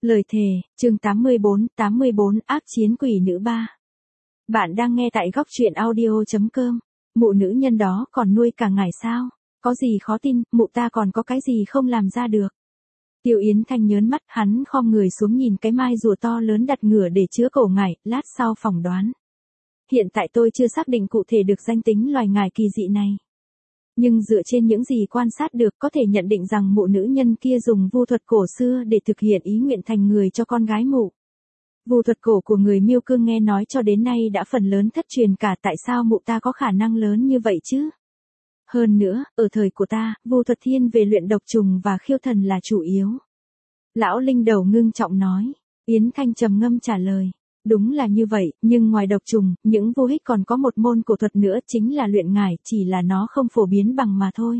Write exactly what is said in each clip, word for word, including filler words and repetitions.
Lời thề, chương tám mươi bốn, tám mươi bốn ác chiến quỷ nữ ba. Bạn đang nghe tại góc truyện audio chấm com. Mụ nữ nhân đó còn nuôi cả ngài sao? Có gì khó tin, mụ ta còn có cái gì không làm ra được. Tiêu Yến Thanh nhớn mắt, hắn khom người xuống nhìn cái mai rùa to lớn đặt ngửa để chứa cổ ngải, lát sau phỏng đoán. Hiện tại tôi chưa xác định cụ thể được danh tính loài ngải kỳ dị này. Nhưng dựa trên những gì quan sát được có thể nhận định rằng mụ nữ nhân kia dùng vu thuật cổ xưa để thực hiện ý nguyện thành người cho con gái mụ. Vu thuật cổ của người Miêu Cương nghe nói cho đến nay đã phần lớn thất truyền cả, tại sao mụ ta có khả năng lớn như vậy chứ? Hơn nữa, ở thời của ta, vu thuật thiên về luyện độc trùng và khiêu thần là chủ yếu. Lão Linh Đầu ngưng trọng nói. Yến Thanh trầm ngâm trả lời. Đúng là như vậy, nhưng ngoài độc trùng, những vô hích còn có một môn cổ thuật nữa chính là luyện ngải, chỉ là nó không phổ biến bằng mà thôi.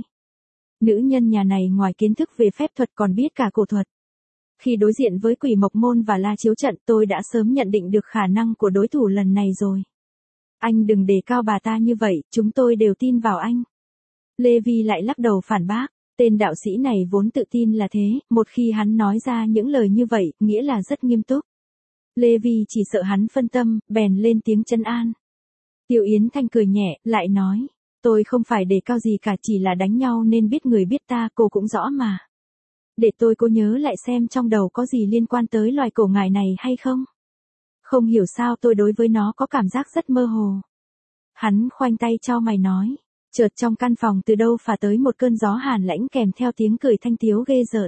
Nữ nhân nhà này ngoài kiến thức về phép thuật còn biết cả cổ thuật. Khi đối diện với quỷ mộc môn và la chiếu trận, tôi đã sớm nhận định được khả năng của đối thủ lần này rồi. Anh đừng đề cao bà ta như vậy, chúng tôi đều tin vào anh. Lê Vi lại lắc đầu phản bác. Tên đạo sĩ này vốn tự tin là thế, một khi hắn nói ra những lời như vậy, nghĩa là rất nghiêm túc. Lê Vi chỉ sợ hắn phân tâm, bèn lên tiếng trấn an. Tiêu Yến Thanh cười nhẹ, lại nói, tôi không phải đề cao gì cả, chỉ là đánh nhau nên biết người biết ta, cô cũng rõ mà. Để tôi cố nhớ lại xem trong đầu có gì liên quan tới loài cổ ngải này hay không. Không hiểu sao tôi đối với nó có cảm giác rất mơ hồ. Hắn khoanh tay chau mày nói, chợt trong căn phòng từ đâu phả tới một cơn gió hàn lãnh kèm theo tiếng cười thanh tiếu ghê rợn.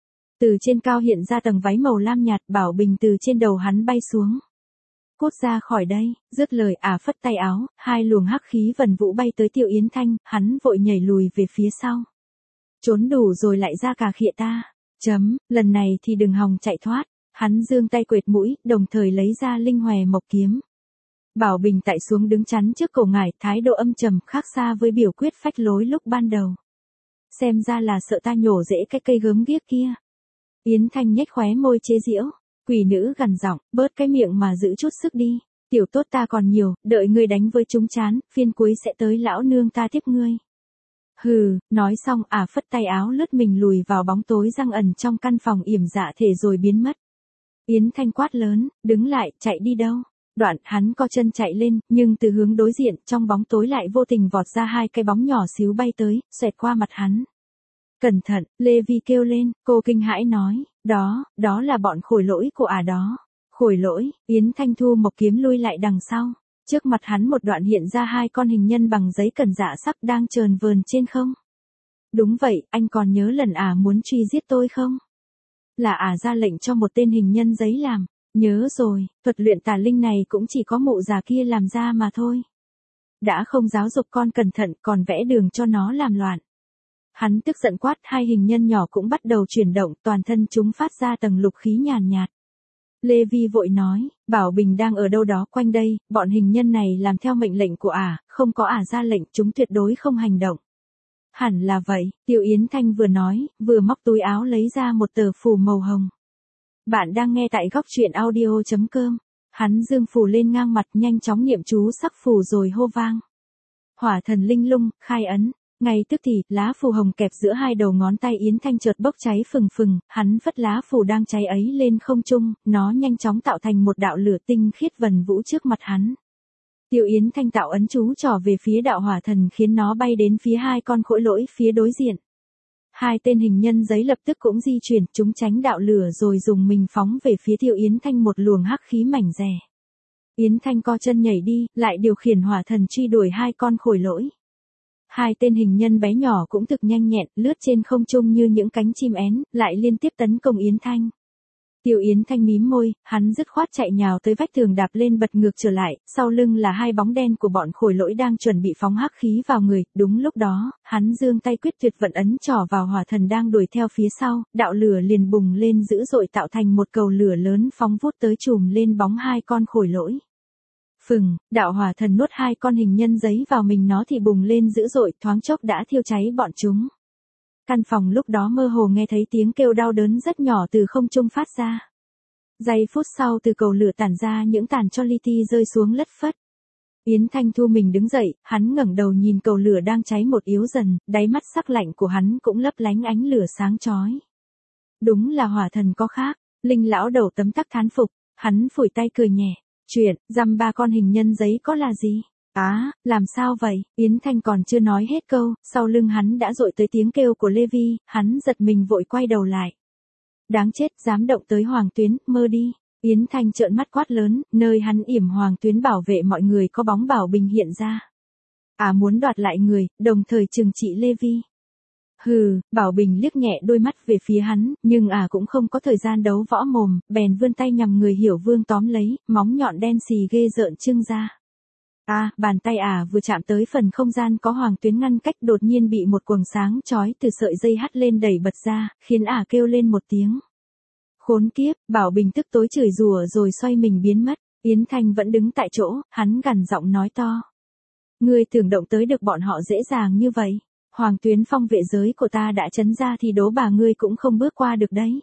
Từ trên cao hiện ra tầng váy màu lam nhạt, Bảo Bình từ trên đầu hắn bay xuống. Cút ra khỏi đây, dứt lời ả phất tay áo, hai luồng hắc khí vần vũ bay tới Tiêu Yến Thanh, hắn vội nhảy lùi về phía sau. Trốn đủ rồi lại ra cà khịa ta, chấm, lần này thì đừng hòng chạy thoát, hắn giương tay quệt mũi, đồng thời lấy ra linh hòe mộc kiếm. Bảo Bình tại xuống đứng chắn trước cổ ngải, thái độ âm trầm khác xa với biểu quyết phách lối lúc ban đầu. Xem ra là sợ ta nhổ rễ cái cây gớm ghiếc kia. Yến Thanh nhếch khóe môi chế giễu, quỷ nữ gằn giọng, bớt cái miệng mà giữ chút sức đi, tiểu tốt ta còn nhiều, đợi ngươi đánh với chúng chán, phiên cuối sẽ tới lão nương ta tiếp ngươi. Hừ, nói xong ả à phất tay áo lướt mình lùi vào bóng tối giăng ẩn trong căn phòng yểm dạ thể rồi biến mất. Yến Thanh quát lớn, đứng lại, chạy đi đâu? Đoạn hắn co chân chạy lên, nhưng từ hướng đối diện, trong bóng tối lại vô tình vọt ra hai cái bóng nhỏ xíu bay tới, xoẹt qua mặt hắn. Cẩn thận, Lê Vi kêu lên, cô kinh hãi nói, đó, đó là bọn khổi lỗi của ả à đó. Khổi lỗi, Yến Thanh thu mộc kiếm lui lại đằng sau. Trước mặt hắn một đoạn hiện ra hai con hình nhân bằng giấy cẩn dạ sắc đang chờn vờn trên không. Đúng vậy, anh còn nhớ lần ả à muốn truy giết tôi không? Là ả à ra lệnh cho một tên hình nhân giấy làm. Nhớ rồi, thuật luyện tà linh này cũng chỉ có mụ già kia làm ra mà thôi. Đã không giáo dục con cẩn thận còn vẽ đường cho nó làm loạn. Hắn tức giận quát, hai hình nhân nhỏ cũng bắt đầu chuyển động, toàn thân chúng phát ra tầng lục khí nhàn nhạt. Lê Vi vội nói, Bảo Bình đang ở đâu đó quanh đây, bọn hình nhân này làm theo mệnh lệnh của ả, không có ả ra lệnh chúng tuyệt đối không hành động. Hẳn là vậy, Tiêu Yến Thanh vừa nói, vừa móc túi áo lấy ra một tờ phù màu hồng. Bạn đang nghe tại góc truyện audio chấm com. Hắn dương phù lên ngang mặt, nhanh chóng niệm chú sắc phù rồi hô vang. Hỏa thần linh lung, khai ấn. Ngay tức thì, lá phù hồng kẹp giữa hai đầu ngón tay Yến Thanh chợt bốc cháy phừng phừng, hắn vất lá phù đang cháy ấy lên không trung, nó nhanh chóng tạo thành một đạo lửa tinh khiết vần vũ trước mặt hắn. Tiêu Yến Thanh tạo ấn chú trỏ về phía đạo hỏa thần khiến nó bay đến phía hai con khỗi lỗi phía đối diện. Hai tên hình nhân giấy lập tức cũng di chuyển, chúng tránh đạo lửa rồi dùng mình phóng về phía Tiêu Yến Thanh một luồng hắc khí mảnh dè. Yến Thanh co chân nhảy đi, lại điều khiển hỏa thần truy đuổi hai con khổi lỗi. Hai tên hình nhân bé nhỏ cũng thực nhanh nhẹn, lướt trên không trung như những cánh chim én, lại liên tiếp tấn công Yến Thanh. Tiêu Yến Thanh mím môi, hắn dứt khoát chạy nhào tới vách tường đạp lên bật ngược trở lại, sau lưng là hai bóng đen của bọn khổi lỗi đang chuẩn bị phóng hắc khí vào người, đúng lúc đó, hắn giương tay quyết tuyệt vận ấn trỏ vào hỏa thần đang đuổi theo phía sau, đạo lửa liền bùng lên dữ dội tạo thành một cầu lửa lớn phóng vút tới chùm lên bóng hai con khổi lỗi. Phừng, đạo hỏa thần nuốt hai con hình nhân giấy vào mình nó thì bùng lên dữ dội, thoáng chốc đã thiêu cháy bọn chúng. Căn phòng lúc đó mơ hồ nghe thấy tiếng kêu đau đớn rất nhỏ từ không trung phát ra. Giây phút sau từ cầu lửa tản ra những tàn cho li ti rơi xuống lất phất. Yến Thanh thu mình đứng dậy, hắn ngẩng đầu nhìn cầu lửa đang cháy một yếu dần, đáy mắt sắc lạnh của hắn cũng lấp lánh ánh lửa sáng chói. Đúng là hỏa thần có khác. Linh lão đầu tấm tắc thán phục, hắn phủi tay cười nhẹ, chuyện, dăm ba con hình nhân giấy có là gì? Á, làm sao vậy? Yến Thanh còn chưa nói hết câu, sau lưng hắn đã dội tới tiếng kêu của Lê Vi, hắn giật mình vội quay đầu lại. Đáng chết, dám động tới Hoàng Tuyến, mơ đi. Yến Thanh trợn mắt quát lớn, nơi hắn yểm Hoàng Tuyến bảo vệ mọi người có bóng Bảo Bình hiện ra. À muốn đoạt lại người, đồng thời trừng trị Lê Vi. Hừ, Bảo Bình liếc nhẹ đôi mắt về phía hắn, nhưng à cũng không có thời gian đấu võ mồm, bèn vươn tay nhằm người Hiểu Vương tóm lấy, móng nhọn đen xì ghê rợn trưng ra. À, bàn tay à vừa chạm tới phần không gian có Hoàng Tuyến ngăn cách đột nhiên bị một quầng sáng chói từ sợi dây hắt lên đẩy bật ra, khiến à kêu lên một tiếng. Khốn kiếp, Bảo Bình tức tối chửi rủa rồi xoay mình biến mất, Yến Thanh vẫn đứng tại chỗ, hắn gằn giọng nói to. Ngươi tưởng động tới được bọn họ dễ dàng như vậy, Hoàng Tuyến phong vệ giới của ta đã chấn ra thì đố bà ngươi cũng không bước qua được đấy.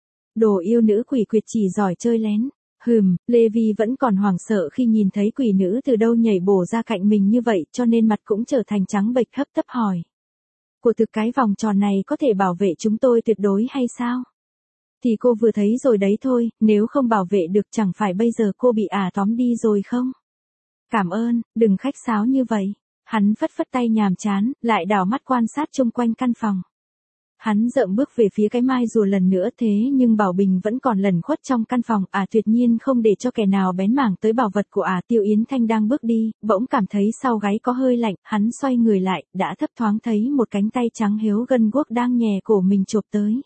Đồ yêu nữ quỷ quyệt chỉ giỏi chơi lén. Hừm, Lê Vi vẫn còn hoảng sợ khi nhìn thấy quỷ nữ từ đâu nhảy bổ ra cạnh mình như vậy cho nên mặt cũng trở thành trắng bệch hấp tấp hỏi. Của thực cái vòng tròn này có thể bảo vệ chúng tôi tuyệt đối hay sao? Thì cô vừa thấy rồi đấy thôi, nếu không bảo vệ được chẳng phải bây giờ cô bị ả tóm đi rồi không? Cảm ơn, đừng khách sáo như vậy. Hắn phất phất tay nhàm chán, lại đảo mắt quan sát chung quanh căn phòng. Hắn dợm bước về phía cái mai rùa lần nữa thế nhưng Bảo Bình vẫn còn lẩn khuất trong căn phòng, à tuyệt nhiên không để cho kẻ nào bén mảng tới bảo vật của à. Tiêu Yến Thanh đang bước đi, bỗng cảm thấy sau gáy có hơi lạnh, hắn xoay người lại, đã thấp thoáng thấy một cánh tay trắng héo gân guốc đang nhè cổ mình chộp tới.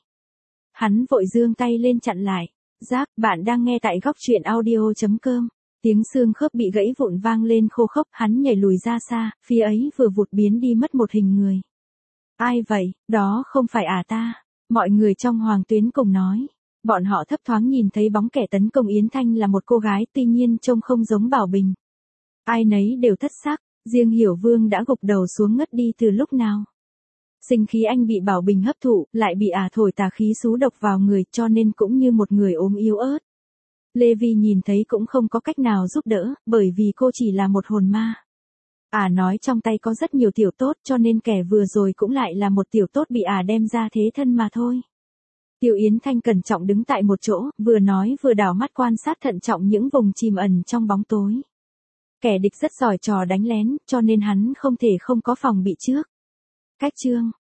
Hắn vội giương tay lên chặn lại. Giáp, bạn đang nghe tại góc truyện audio.com. Tiếng xương khớp bị gãy vụn vang lên khô khốc, hắn nhảy lùi ra xa, phía ấy vừa vụt biến đi mất một hình người. Ai vậy, đó không phải à ta, mọi người trong Hoàng Tuyến cùng nói. Bọn họ thấp thoáng nhìn thấy bóng kẻ tấn công Yến Thanh là một cô gái tuy nhiên trông không giống Bảo Bình. Ai nấy đều thất sắc, riêng Hiểu Vương đã gục đầu xuống ngất đi từ lúc nào. Sinh khí anh bị Bảo Bình hấp thụ, lại bị ả thổi tà khí xú độc vào người cho nên cũng như một người ốm yếu ớt. Lê Vi nhìn thấy cũng không có cách nào giúp đỡ, bởi vì cô chỉ là một hồn ma. Ả nói trong tay có rất nhiều tiểu tốt cho nên kẻ vừa rồi cũng lại là một tiểu tốt bị ả đem ra thế thân mà thôi. Tiêu Yến Thanh cẩn trọng đứng tại một chỗ, vừa nói vừa đảo mắt quan sát thận trọng những vùng chìm ẩn trong bóng tối. Kẻ địch rất giỏi trò đánh lén, cho nên hắn không thể không có phòng bị trước. Cách chương